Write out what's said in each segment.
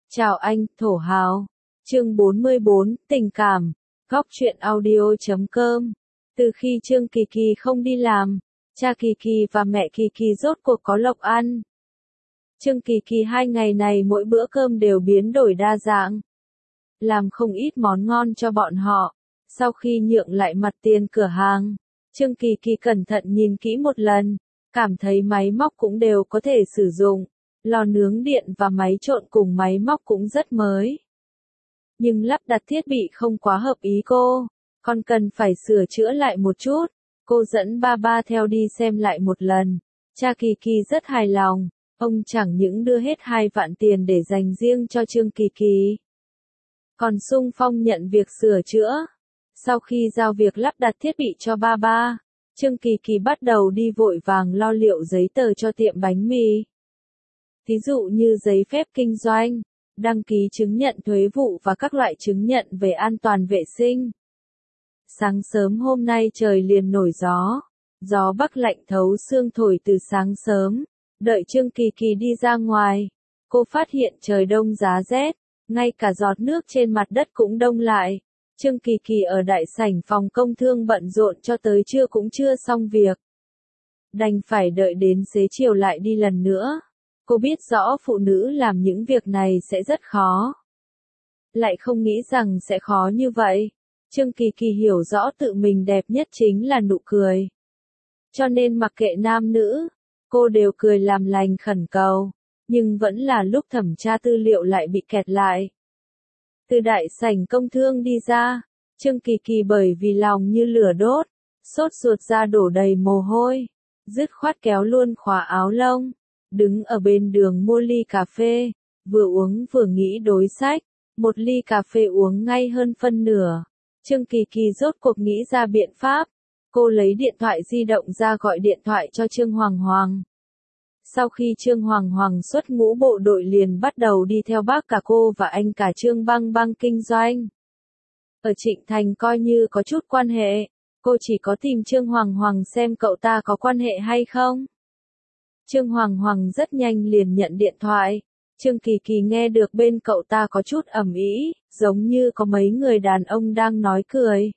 Chào anh, thổ hào. Chương 44, tình cảm. Góc truyện audio.com. Từ khi Trương Kỳ Kỳ không đi làm, cha Kỳ Kỳ và mẹ Kỳ Kỳ rốt cuộc có lộc ăn. Trương Kỳ Kỳ 2 ngày này mỗi bữa cơm đều biến đổi đa dạng. Làm không ít món ngon cho bọn họ. Sau khi nhượng lại mặt tiền cửa hàng, Trương Kỳ Kỳ cẩn thận nhìn kỹ một lần, cảm thấy máy móc cũng đều có thể sử dụng. Lò nướng điện và máy trộn cùng máy móc cũng rất mới. Nhưng lắp đặt thiết bị không quá hợp ý cô, còn cần phải sửa chữa lại một chút. Cô dẫn ba theo đi xem lại một lần. Cha Kỳ Kỳ rất hài lòng, ông chẳng những đưa hết 2 vạn tiền để dành riêng cho Trương Kỳ Kỳ, còn xung phong nhận việc sửa chữa. Sau khi giao việc lắp đặt thiết bị cho ba, Trương Kỳ Kỳ bắt đầu đi vội vàng lo liệu giấy tờ cho tiệm bánh mì. Ví dụ như giấy phép kinh doanh, đăng ký chứng nhận thuế vụ và các loại chứng nhận về an toàn vệ sinh. Sáng sớm hôm nay trời liền nổi gió. Gió bắc lạnh thấu xương thổi từ sáng sớm. Đợi Trương Kỳ Kỳ đi ra ngoài, cô phát hiện trời đông giá rét, ngay cả giọt nước trên mặt đất cũng đông lại. Trương Kỳ Kỳ ở đại sảnh phòng công thương bận rộn cho tới trưa cũng chưa xong việc. Đành phải đợi đến xế chiều lại đi lần nữa. Cô biết rõ phụ nữ làm những việc này sẽ rất khó. Lại không nghĩ rằng sẽ khó như vậy. Trương Kỳ Kỳ hiểu rõ tự mình đẹp nhất chính là nụ cười. Cho nên mặc kệ nam nữ, cô đều cười làm lành khẩn cầu. Nhưng vẫn là lúc thẩm tra tư liệu lại bị kẹt lại. Từ đại sảnh công thương đi ra, Trương Kỳ Kỳ bởi vì lòng như lửa đốt, sốt ruột ra đổ đầy mồ hôi, dứt khoát kéo luôn khóa áo lông. Đứng ở bên đường mua ly cà phê, vừa uống vừa nghĩ đối sách, một ly cà phê uống ngay hơn phân nửa. Trương Kỳ Kỳ rốt cuộc nghĩ ra biện pháp, cô lấy điện thoại di động ra gọi điện thoại cho Trương Hoàng Hoàng. Sau khi Trương Hoàng Hoàng xuất ngũ bộ đội liền bắt đầu đi theo bác cả cô và anh cả Trương Băng Băng kinh doanh. Ở Trịnh Thành coi như có chút quan hệ, cô chỉ có tìm Trương Hoàng Hoàng xem cậu ta có quan hệ hay không. Trương Hoàng Hoàng rất nhanh liền nhận điện thoại. Trương Kỳ Kỳ nghe được bên cậu ta có chút ầm ĩ, giống như có mấy người đàn ông đang nói cười.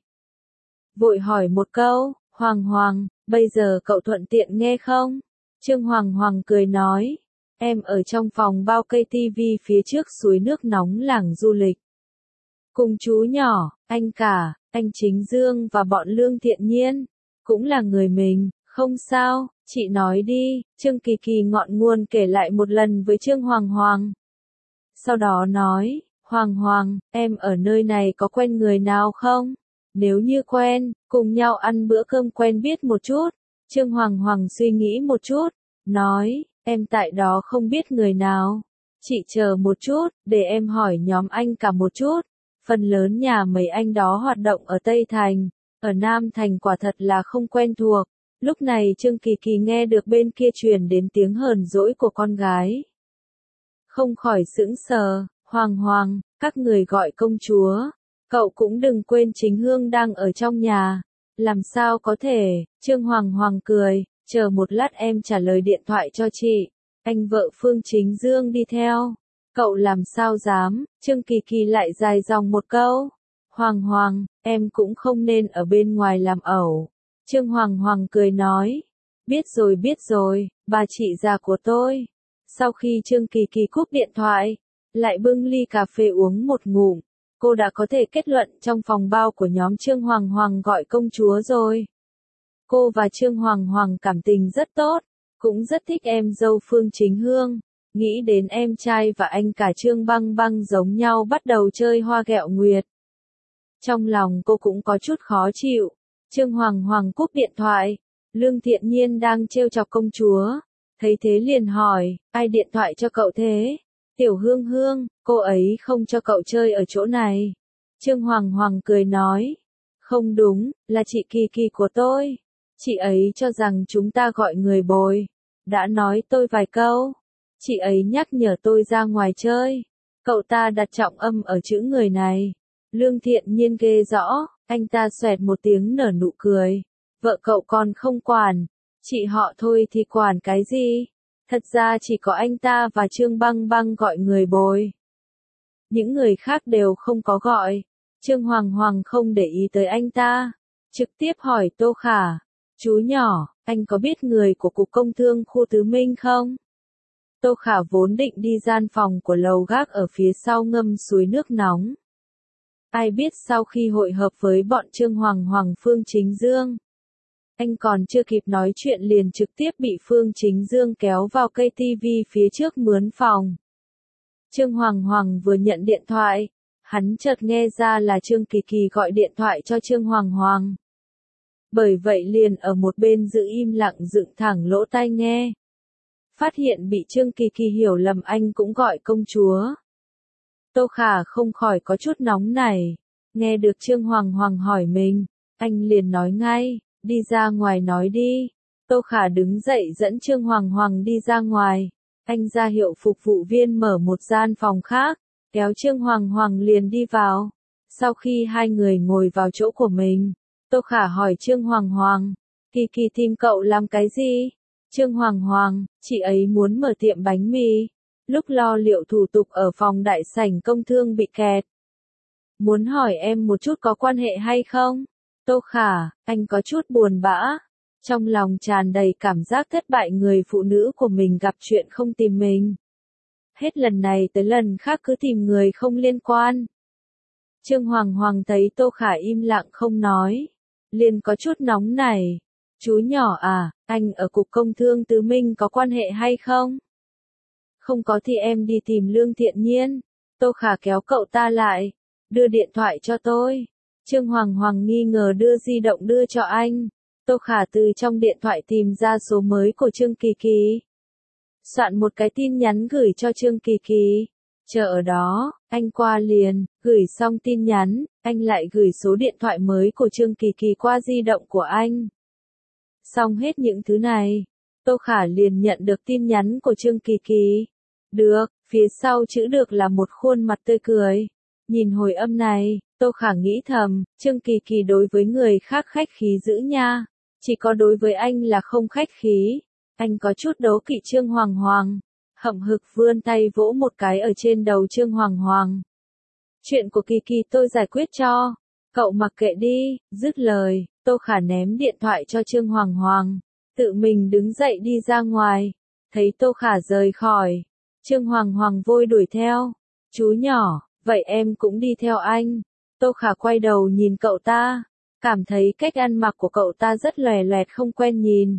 Vội hỏi một câu, Hoàng Hoàng, bây giờ cậu thuận tiện nghe không? Trương Hoàng Hoàng cười nói, em ở trong phòng bao cây tivi phía trước suối nước nóng làng du lịch. Cùng chú nhỏ, anh cả, anh Chính Dương và bọn Lương Thiện Nhiên, cũng là người mình. Không sao, chị nói đi. Trương Kỳ Kỳ ngọn nguồn kể lại một lần với Trương Hoàng Hoàng. Sau đó nói, Hoàng Hoàng, em ở nơi này có quen người nào không? Nếu như quen, cùng nhau ăn bữa cơm quen biết một chút. Trương Hoàng Hoàng suy nghĩ một chút, nói, em tại đó không biết người nào. Chị chờ một chút, để em hỏi nhóm anh cả một chút. Phần lớn nhà mấy anh đó hoạt động ở Tây Thành, ở Nam Thành quả thật là không quen thuộc. Lúc này Trương Kỳ Kỳ nghe được bên kia truyền đến tiếng hờn dỗi của con gái. Không khỏi sững sờ, Hoàng Hoàng, các người gọi công chúa. Cậu cũng đừng quên Chính Hương đang ở trong nhà. Làm sao có thể, Trương Hoàng Hoàng cười, chờ một lát em trả lời điện thoại cho chị. Anh vợ Phương Chính Dương đi theo. Cậu làm sao dám, Trương Kỳ Kỳ lại dài dòng một câu. Hoàng Hoàng, em cũng không nên ở bên ngoài làm ẩu. Trương Hoàng Hoàng cười nói, biết rồi, bà chị già của tôi. Sau khi Trương Kỳ Kỳ cúp điện thoại, lại bưng ly cà phê uống một ngụm, cô đã có thể kết luận trong phòng bao của nhóm Trương Hoàng Hoàng gọi công chúa rồi. Cô và Trương Hoàng Hoàng cảm tình rất tốt, cũng rất thích em dâu Phương Chính Hương, nghĩ đến em trai và anh cả Trương Băng Băng giống nhau bắt đầu chơi hoa ghẹo nguyệt. Trong lòng cô cũng có chút khó chịu. Trương Hoàng Hoàng cúp điện thoại, Lương Thiện Nhiên đang trêu chọc công chúa, thấy thế liền hỏi, ai điện thoại cho cậu thế? Tiểu Hương Hương, cô ấy không cho cậu chơi ở chỗ này. Trương Hoàng Hoàng cười nói, không đúng, là chị Kỳ Kỳ của tôi. Chị ấy cho rằng chúng ta gọi người bồi. Đã nói tôi vài câu, chị ấy nhắc nhở tôi ra ngoài chơi. Cậu ta đặt trọng âm ở chữ người này. Lương Thiện Nhiên ghê rõ. Anh ta xoẹt một tiếng nở nụ cười. Vợ cậu còn không quản. Chị họ thôi thì quản cái gì? Thật ra chỉ có anh ta và Trương Băng Băng gọi người bồi. Những người khác đều không có gọi. Trương Hoàng Hoàng không để ý tới anh ta. Trực tiếp hỏi Tô Khả. Chú nhỏ, anh có biết người của Cục Công Thương khu Tứ Minh không? Tô Khả vốn định đi gian phòng của lầu gác ở phía sau ngâm suối nước nóng. Ai biết sau khi hội hợp với bọn Trương Hoàng Hoàng Phương Chính Dương, anh còn chưa kịp nói chuyện liền trực tiếp bị Phương Chính Dương kéo vào cây tivi phía trước mướn phòng. Trương Hoàng Hoàng vừa nhận điện thoại, hắn chợt nghe ra là Trương Kỳ Kỳ gọi điện thoại cho Trương Hoàng Hoàng. Bởi vậy liền ở một bên giữ im lặng dựng thẳng lỗ tai nghe. Phát hiện bị Trương Kỳ Kỳ hiểu lầm anh cũng gọi công chúa. Tô Khả không khỏi có chút nóng nảy. Nghe được Trương Hoàng Hoàng hỏi mình, anh liền nói ngay, đi ra ngoài nói đi. Tô Khả đứng dậy dẫn Trương Hoàng Hoàng đi ra ngoài. Anh ra hiệu phục vụ viên mở một gian phòng khác, kéo Trương Hoàng Hoàng liền đi vào. Sau khi hai người ngồi vào chỗ của mình, Tô Khả hỏi Trương Hoàng Hoàng, Kỳ Kỳ tìm cậu làm cái gì? Trương Hoàng Hoàng, chị ấy muốn mở tiệm bánh mì. Lúc lo liệu thủ tục ở phòng đại sảnh công thương bị kẹt. Muốn hỏi em một chút có quan hệ hay không? Tô Khả, anh có chút buồn bã. Trong lòng tràn đầy cảm giác thất bại người phụ nữ của mình gặp chuyện không tìm mình. Hết lần này tới lần khác cứ tìm người không liên quan. Trương Hoàng Hoàng thấy Tô Khả im lặng không nói. Liền có chút nóng nảy. Chú nhỏ à, anh ở Cục Công Thương Tứ Minh có quan hệ hay không? Không có thì em đi tìm Lương Thiện Nhiên. Tô Khả kéo cậu ta lại. Đưa điện thoại cho tôi. Trương Hoàng Hoàng nghi ngờ đưa di động đưa cho anh. Tô Khả từ trong điện thoại tìm ra số mới của Trương Kỳ Kỳ. Soạn một cái tin nhắn gửi cho Trương Kỳ Kỳ. Chờ ở đó, anh qua liền, gửi xong tin nhắn, anh lại gửi số điện thoại mới của Trương Kỳ Kỳ qua di động của anh. Xong hết những thứ này, Tô Khả liền nhận được tin nhắn của Trương Kỳ Kỳ. Được, phía sau chữ được là một khuôn mặt tươi cười. Nhìn hồi âm này, Tô Khả nghĩ thầm, Trương Kỳ Kỳ đối với người khác khách khí dữ nha. Chỉ có đối với anh là không khách khí. Anh có chút đố kỵ Trương Hoàng Hoàng. Hậm hực vươn tay vỗ một cái ở trên đầu Trương Hoàng Hoàng. Chuyện của Kỳ Kỳ tôi giải quyết cho. Cậu mặc kệ đi, dứt lời, Tô Khả ném điện thoại cho Trương Hoàng Hoàng. Tự mình đứng dậy đi ra ngoài. Thấy Tô Khả rời khỏi. Trương Hoàng Hoàng vội đuổi theo. Chú nhỏ, vậy em cũng đi theo anh. Tô Khả quay đầu nhìn cậu ta. Cảm thấy cách ăn mặc của cậu ta rất lòe loẹt không quen nhìn.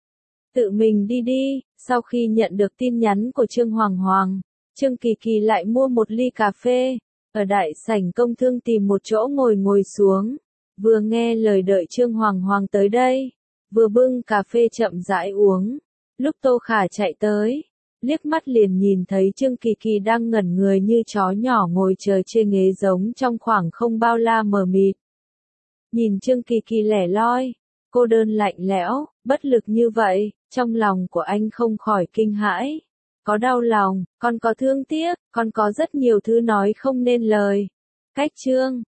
Tự mình đi đi. Sau khi nhận được tin nhắn của Trương Hoàng Hoàng, Trương Kỳ Kỳ lại mua một ly cà phê. Ở đại sảnh công thương tìm một chỗ ngồi xuống. Vừa nghe lời đợi Trương Hoàng Hoàng tới đây. Vừa bưng cà phê chậm rãi uống. Lúc Tô Khả chạy tới, liếc mắt liền nhìn thấy Trương Kỳ Kỳ đang ngẩn người như chó nhỏ ngồi chờ trên ghế giống trong khoảng không bao la mờ mịt. Nhìn Trương Kỳ Kỳ lẻ loi, cô đơn lạnh lẽo, bất lực như vậy, trong lòng của anh không khỏi kinh hãi. Có đau lòng, còn có thương tiếc, còn có rất nhiều thứ nói không nên lời. Cách Trương